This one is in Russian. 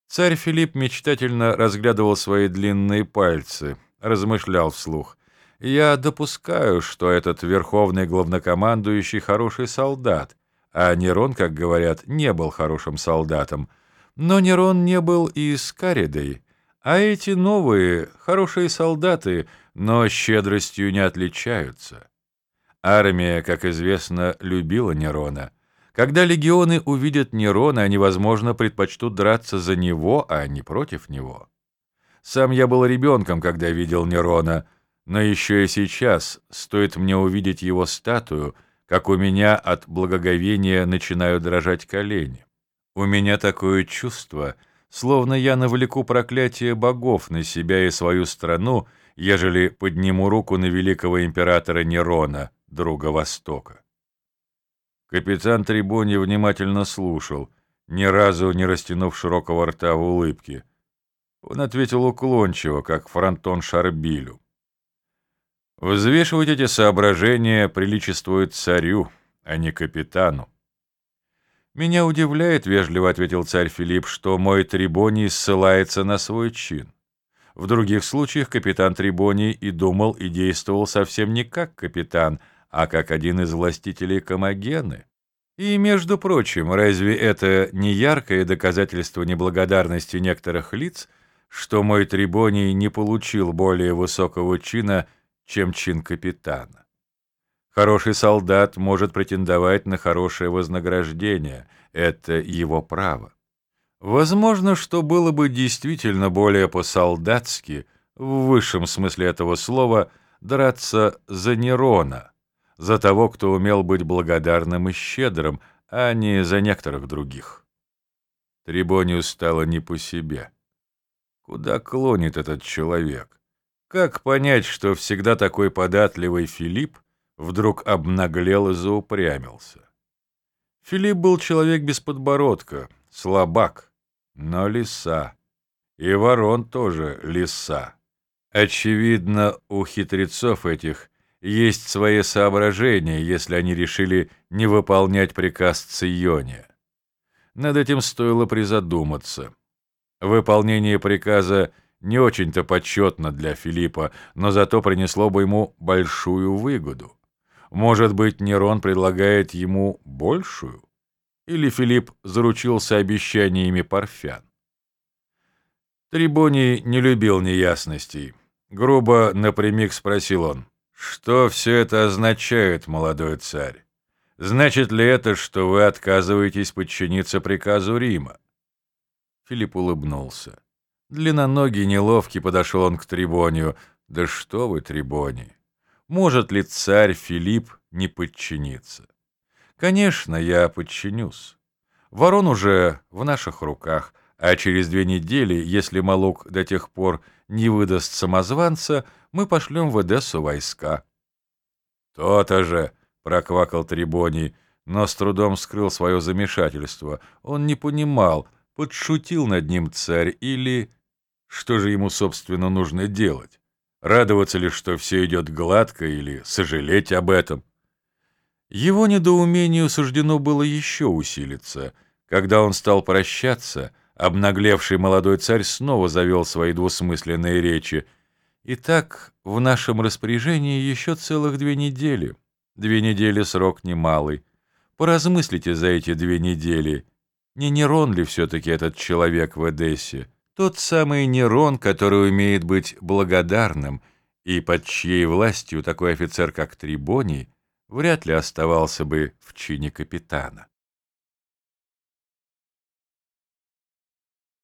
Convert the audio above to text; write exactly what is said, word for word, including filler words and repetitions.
Царь Филипп мечтательно разглядывал свои длинные пальцы, размышлял вслух. «Я допускаю, что этот верховный главнокомандующий хороший солдат, а Нерон, как говорят, не был хорошим солдатом. Но Нерон не был и Скаридой, а эти новые хорошие солдаты, но щедростью не отличаются». Армия, как известно, любила Нерона. Когда легионы увидят Нерона, они, возможно, предпочтут драться за него, а не против него. Сам я был ребенком, когда видел Нерона, но еще и сейчас, стоит мне увидеть его статую, как у меня от благоговения начинают дрожать колени. У меня такое чувство, словно я навлеку проклятие богов на себя и свою страну, ежели подниму руку на великого императора Нерона, друга Востока. Капитан Трибоний внимательно слушал, ни разу не растянув широкого рта в улыбке. Он ответил уклончиво, как фронтон Шарбилю. «Взвешивать эти соображения приличествует царю, а не капитану». «Меня удивляет, — вежливо ответил царь Филипп, — что мой Трибоний ссылается на свой чин. В других случаях капитан Трибоний и думал, и действовал совсем не как капитан, а как один из властителей Комагены. И, между прочим, разве это не яркое доказательство неблагодарности некоторых лиц, что мой Трибоний не получил более высокого чина, чем чин капитана? Хороший солдат может претендовать на хорошее вознаграждение, это его право. Возможно, что было бы действительно более по-солдатски, в высшем смысле этого слова, драться за Нерона, за того, кто умел быть благодарным и щедрым, а не за некоторых других. Трибонию стало не по себе. Куда клонит этот человек? Как понять, что всегда такой податливый Филипп вдруг обнаглел и заупрямился? Филипп был человек без подбородка, слабак, но лиса. И ворон тоже лиса. Очевидно, у хитрецов этих есть свои соображения, если они решили не выполнять приказ Циония. Над этим стоило призадуматься. Выполнение приказа не очень-то почетно для Филиппа, но зато принесло бы ему большую выгоду. Может быть, Нерон предлагает ему большую? Или Филипп заручился обещаниями парфян? Трибоний не любил неясностей. Грубо напрямик спросил он: «Что все это означает, молодой царь? Значит ли это, что вы отказываетесь подчиниться приказу Рима?» Филипп улыбнулся. Длинноногий, неловкий подошел он к Трибонию. «Да что вы, Трибоний! Может ли царь Филипп не подчиниться? Конечно, я подчинюсь. Ворон уже в наших руках, а через две недели, если Малук до тех пор не выдаст самозванца, мы пошлем в Эдессу войска». «То-то же!» — проквакал Трибоний, но с трудом скрыл свое замешательство. Он не понимал, подшутил над ним царь или... Что же ему, собственно, нужно делать? Радоваться ли, что все идет гладко, или сожалеть об этом? Его недоумению суждено было еще усилиться. Когда он стал прощаться, обнаглевший молодой царь снова завел свои двусмысленные речи. «Итак, в нашем распоряжении еще целых две недели. Две недели — срок немалый. Поразмыслите за эти две недели. Не Нерон ли все-таки этот человек в Эдессе? Тот самый Нерон, который умеет быть благодарным, и под чьей властью такой офицер, как Трибоний, вряд ли оставался бы в чине капитана».